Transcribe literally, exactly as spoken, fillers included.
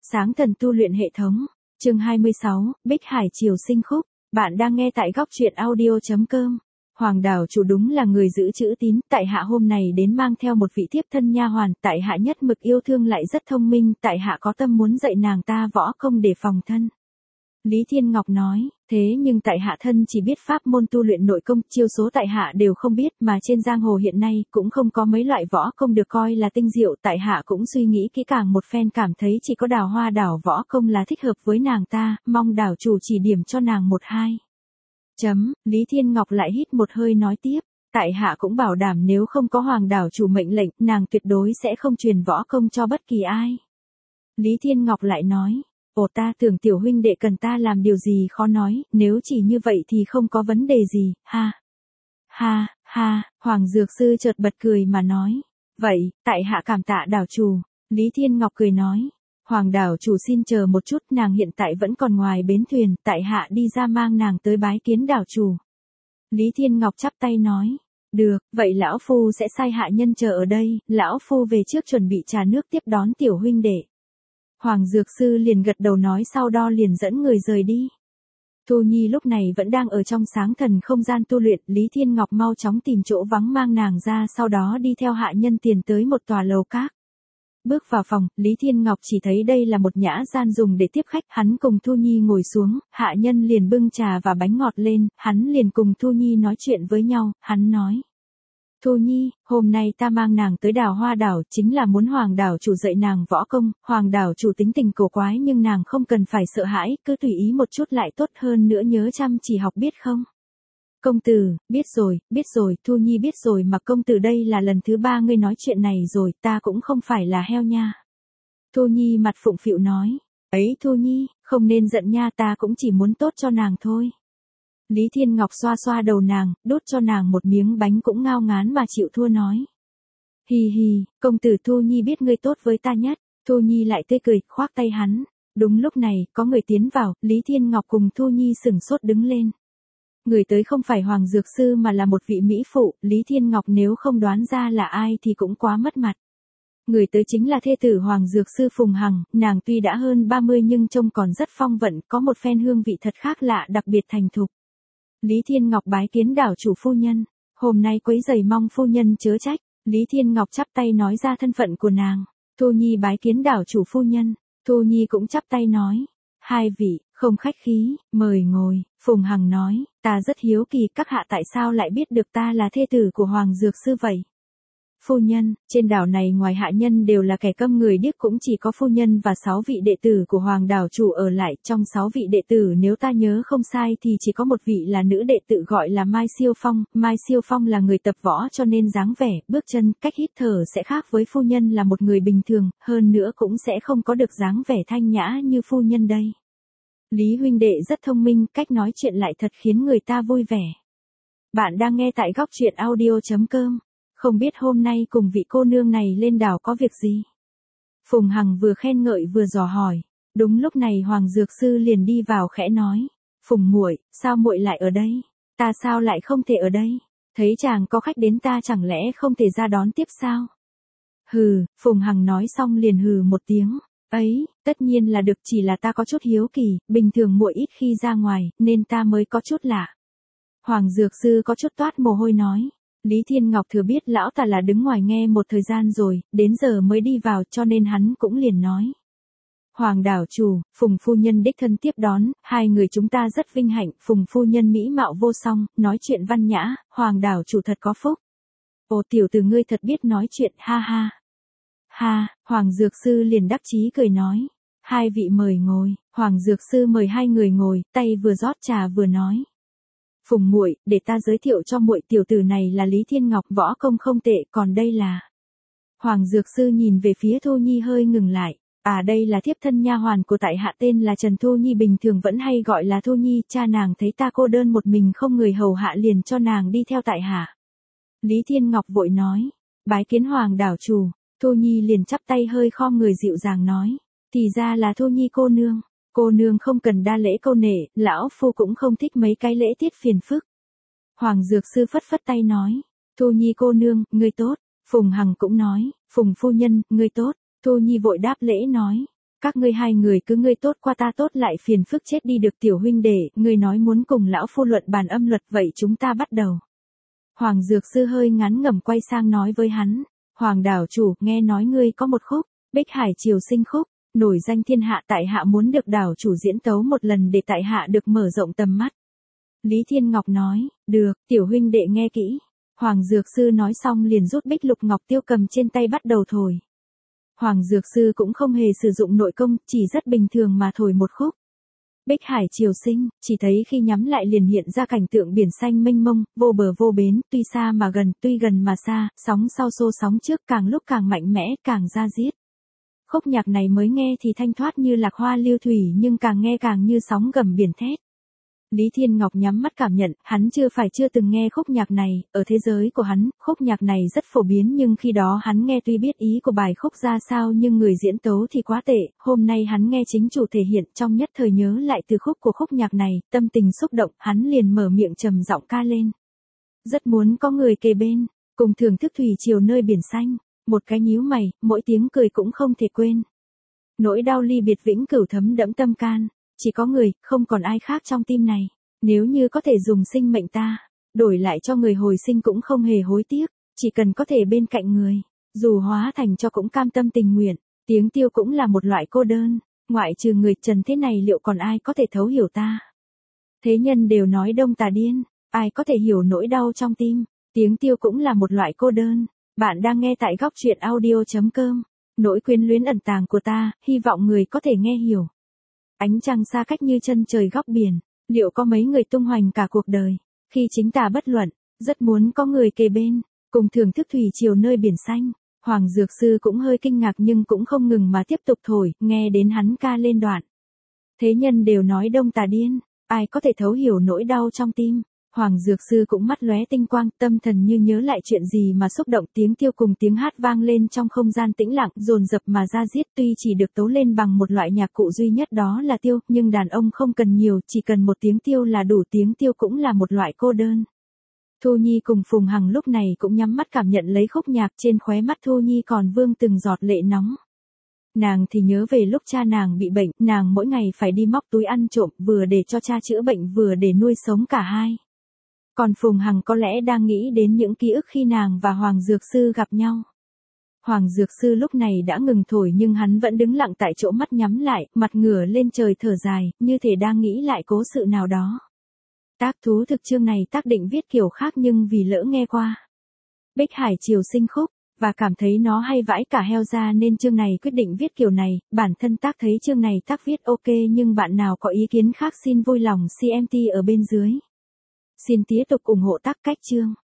Sáng thần tu luyện hệ thống, chương hai mươi sáu, Bích Hải Triều sinh khúc, bạn đang nghe tại góc truyện audio.com. Hoàng đảo chủ đúng là người giữ chữ tín, tại hạ hôm này đến mang theo một vị thiếp thân nha hoàn, tại hạ nhất mực yêu thương lại rất thông minh, tại hạ có tâm muốn dạy nàng ta võ công để phòng thân. Lý Thiên Ngọc nói, thế nhưng tại hạ thân chỉ biết pháp môn tu luyện nội công, chiêu số tại hạ đều không biết, mà trên giang hồ hiện nay cũng không có mấy loại võ công được coi là tinh diệu, tại hạ cũng suy nghĩ kỹ càng một phen, cảm thấy chỉ có Đào Hoa đảo võ công là thích hợp với nàng ta, mong đảo chủ chỉ điểm cho nàng một hai. Chấm, Lý Thiên Ngọc lại hít một hơi nói tiếp, tại hạ cũng bảo đảm nếu không có Hoàng đảo chủ mệnh lệnh, nàng tuyệt đối sẽ không truyền võ công cho bất kỳ ai. Lý Thiên Ngọc lại nói, ồ, ta tưởng tiểu huynh đệ cần ta làm điều gì khó nói, nếu chỉ như vậy thì không có vấn đề gì, ha. Ha, ha, Hoàng Dược Sư chợt bật cười mà nói, vậy, tại hạ cảm tạ đảo chủ. Lý Thiên Ngọc cười nói, Hoàng đảo chủ xin chờ một chút, nàng hiện tại vẫn còn ngoài bến thuyền, tại hạ đi ra mang nàng tới bái kiến đảo chủ. Lý Thiên Ngọc chắp tay nói, được, vậy lão phu sẽ sai hạ nhân chờ ở đây, lão phu về trước chuẩn bị trà nước tiếp đón tiểu huynh đệ. Hoàng Dược Sư liền gật đầu nói, sau đó liền dẫn người rời đi. Thu Nhi lúc này vẫn đang ở trong sáng thần không gian tu luyện, Lý Thiên Ngọc mau chóng tìm chỗ vắng mang nàng ra, sau đó đi theo hạ nhân tiền tới một tòa lầu các. Bước vào phòng, Lý Thiên Ngọc chỉ thấy đây là một nhã gian dùng để tiếp khách, hắn cùng Thu Nhi ngồi xuống, hạ nhân liền bưng trà và bánh ngọt lên, hắn liền cùng Thu Nhi nói chuyện với nhau, hắn nói. Thu Nhi, hôm nay ta mang nàng tới Đào Hoa đảo, chính là muốn Hoàng đảo chủ dạy nàng võ công, Hoàng đảo chủ tính tình cổ quái nhưng nàng không cần phải sợ hãi, cứ tùy ý một chút lại tốt hơn nữa, nhớ chăm chỉ học biết không? Công tử, biết rồi, biết rồi, Thu Nhi biết rồi, mà công tử đây là lần thứ ba ngươi nói chuyện này rồi, ta cũng không phải là heo nha. Thu Nhi mặt phụng phịu nói, ấy Thu Nhi, không nên giận nha, ta cũng chỉ muốn tốt cho nàng thôi. Lý Thiên Ngọc xoa xoa đầu nàng, đút cho nàng một miếng bánh cũng ngao ngán mà chịu thua nói. Hì hì, công tử Thu Nhi biết ngươi tốt với ta nhất. Thu Nhi lại tươi cười, khoác tay hắn. Đúng lúc này, có người tiến vào, Lý Thiên Ngọc cùng Thu Nhi sửng sốt đứng lên. Người tới không phải Hoàng Dược Sư mà là một vị mỹ phụ, Lý Thiên Ngọc nếu không đoán ra là ai thì cũng quá mất mặt. Người tới chính là thê tử Hoàng Dược Sư Phùng Hằng, nàng tuy đã hơn ba mươi nhưng trông còn rất phong vận, có một phen hương vị thật khác lạ, đặc biệt thành thục. Lý Thiên Ngọc bái kiến đảo chủ phu nhân, hôm nay quấy rầy mong phu nhân chớ trách. Lý Thiên Ngọc chắp tay nói ra thân phận của nàng. Thu Nhi bái kiến đảo chủ phu nhân, Thu Nhi cũng chắp tay nói, hai vị, không khách khí, mời ngồi. Phùng Hằng nói, ta rất hiếu kỳ các hạ tại sao lại biết được ta là thê tử của Hoàng Dược Sư vậy? Phu nhân, trên đảo này ngoài hạ nhân đều là kẻ câm người điếc, cũng chỉ có phu nhân và sáu vị đệ tử của Hoàng đảo chủ ở lại, trong sáu vị đệ tử nếu ta nhớ không sai thì chỉ có một vị là nữ đệ tử gọi là Mai Siêu Phong, Mai Siêu Phong là người tập võ cho nên dáng vẻ, bước chân, cách hít thở sẽ khác với phu nhân là một người bình thường, hơn nữa cũng sẽ không có được dáng vẻ thanh nhã như phu nhân đây. Lý huynh đệ rất thông minh, cách nói chuyện lại thật khiến người ta vui vẻ. Bạn đang nghe tại góc truyện audio.com. Không biết hôm nay cùng vị cô nương này lên đảo có việc gì? Phùng Hằng vừa khen ngợi vừa dò hỏi. Đúng lúc này Hoàng Dược Sư liền đi vào khẽ nói, Phùng muội, sao muội lại ở đây? Ta sao lại không thể ở đây? Thấy chàng có khách đến ta chẳng lẽ không thể ra đón tiếp sao? Hừ, Phùng Hằng nói xong liền hừ một tiếng. Ấy, tất nhiên là được, chỉ là ta có chút hiếu kỳ, bình thường muội ít khi ra ngoài, nên ta mới có chút lạ. Hoàng Dược Sư có chút toát mồ hôi nói. Lý Thiên Ngọc thừa biết lão ta là đứng ngoài nghe một thời gian rồi, đến giờ mới đi vào cho nên hắn cũng liền nói. Hoàng đảo chủ, Phùng phu nhân đích thân tiếp đón, hai người chúng ta rất vinh hạnh, Phùng phu nhân mỹ mạo vô song, nói chuyện văn nhã, Hoàng đảo chủ thật có phúc. Ồ, tiểu tử ngươi thật biết nói chuyện, ha ha. Ha, Hoàng Dược Sư liền đắc chí cười nói. Hai vị mời ngồi. Hoàng Dược Sư mời hai người ngồi, tay vừa rót trà vừa nói. Phùng muội, để ta giới thiệu cho muội, tiểu tử này là Lý Thiên Ngọc, võ công không tệ, còn đây là. Hoàng Dược Sư nhìn về phía Thu Nhi hơi ngừng lại. À, đây là thiếp thân nha hoàn của tại hạ, tên là Trần Thu Nhi, bình thường vẫn hay gọi là Thu Nhi, cha nàng thấy ta cô đơn một mình không người hầu hạ liền cho nàng đi theo tại hạ. Lý Thiên Ngọc vội nói, bái kiến Hoàng đảo chủ. Thu Nhi liền chắp tay hơi khom người dịu dàng nói, thì ra là Thu Nhi cô nương. Cô nương không cần đa lễ câu nể, lão phu cũng không thích mấy cái lễ tiết phiền phức. Hoàng Dược Sư phất phất tay nói, Thu Nhi cô nương, ngươi tốt. Phùng Hằng cũng nói, Phùng phu nhân, ngươi tốt. Thu Nhi vội đáp lễ nói, Các ngươi hai người cứ ngươi tốt qua ta tốt lại phiền phức chết đi được tiểu huynh đệ, ngươi nói muốn cùng lão phu luận bàn âm luật vậy chúng ta bắt đầu. Hoàng Dược Sư hơi ngắn ngẩm quay sang nói với hắn, Hoàng đảo chủ, nghe nói ngươi có một khúc, Bích Hải Triều Sinh khúc, nổi danh thiên hạ, tại hạ muốn được đảo chủ diễn tấu một lần để tại hạ được mở rộng tầm mắt. Lý Thiên Ngọc nói, được, tiểu huynh đệ nghe kỹ. Hoàng Dược Sư nói xong liền rút bích lục ngọc tiêu cầm trên tay bắt đầu thổi. Hoàng Dược Sư cũng không hề sử dụng nội công, chỉ rất bình thường mà thổi một khúc. Bích Hải Triều Sinh, chỉ thấy khi nhắm lại liền hiện ra cảnh tượng biển xanh mênh mông, vô bờ vô bến, tuy xa mà gần, tuy gần mà xa, sóng sau xô sóng trước, càng lúc càng mạnh mẽ, càng ra diết. Khúc nhạc này mới nghe thì thanh thoát như lạc hoa lưu thủy nhưng càng nghe càng như sóng gầm biển thét. Lý Thiên Ngọc nhắm mắt cảm nhận, hắn chưa phải chưa từng nghe khúc nhạc này, ở thế giới của hắn, khúc nhạc này rất phổ biến nhưng khi đó hắn nghe tuy biết ý của bài khúc ra sao nhưng người diễn tấu thì quá tệ, hôm nay hắn nghe chính chủ thể hiện trong nhất thời nhớ lại từ khúc của khúc nhạc này, tâm tình xúc động, hắn liền mở miệng trầm giọng ca lên. Rất muốn có người kề bên, cùng thưởng thức thủy triều nơi biển xanh, một cái nhíu mày, mỗi tiếng cười cũng không thể quên. Nỗi đau ly biệt vĩnh cửu thấm đẫm tâm can. Chỉ có người, không còn ai khác trong tim này. Nếu như có thể dùng sinh mệnh ta, đổi lại cho người hồi sinh cũng không hề hối tiếc, chỉ cần có thể bên cạnh người, dù hóa thành cho cũng cam tâm tình nguyện. Tiếng tiêu cũng là một loại cô đơn, ngoại trừ người trần thế này liệu còn ai có thể thấu hiểu ta. Thế nhân đều nói đông tà điên, ai có thể hiểu nỗi đau trong tim. Tiếng tiêu cũng là một loại cô đơn. Bạn đang nghe tại góc truyện audio chấm com. Nỗi quyến luyến ẩn tàng của ta, hy vọng người có thể nghe hiểu. Ánh trăng xa cách như chân trời góc biển, liệu có mấy người tung hoành cả cuộc đời, khi chính ta bất luận, rất muốn có người kề bên, cùng thưởng thức thủy triều nơi biển xanh. Hoàng Dược Sư cũng hơi kinh ngạc nhưng cũng không ngừng mà tiếp tục thổi, nghe đến hắn ca lên đoạn. Thế nhân đều nói đông tà điên, ai có thể thấu hiểu nỗi đau trong tim. Hoàng Dược Sư cũng mắt lóe tinh quang, tâm thần như nhớ lại chuyện gì mà xúc động, tiếng tiêu cùng tiếng hát vang lên trong không gian tĩnh lặng, dồn dập mà ra diết, tuy chỉ được tấu lên bằng một loại nhạc cụ duy nhất đó là tiêu, nhưng đàn ông không cần nhiều, chỉ cần một tiếng tiêu là đủ, tiếng tiêu cũng là một loại cô đơn. Thu Nhi cùng Phùng Hằng lúc này cũng nhắm mắt cảm nhận lấy khúc nhạc, trên khóe mắt Thu Nhi còn vương từng giọt lệ nóng. Nàng thì nhớ về lúc cha nàng bị bệnh, nàng mỗi ngày phải đi móc túi ăn trộm, vừa để cho cha chữa bệnh vừa để nuôi sống cả hai. Còn Phùng Hằng có lẽ đang nghĩ đến những ký ức khi nàng và Hoàng Dược Sư gặp nhau. Hoàng Dược Sư lúc này đã ngừng thổi nhưng hắn vẫn đứng lặng tại chỗ, mắt nhắm lại, mặt ngửa lên trời thở dài, như thể đang nghĩ lại cố sự nào đó. Tác thú thực chương này tác định viết kiểu khác nhưng vì lỡ nghe qua Bích Hải Triều Sinh khúc, và cảm thấy nó hay vãi cả heo ra nên chương này quyết định viết kiểu này. Bản thân tác thấy chương này tác viết ok nhưng bạn nào có ý kiến khác xin vui lòng comment ở bên dưới. Xin tiếp tục ủng hộ tác cách chương.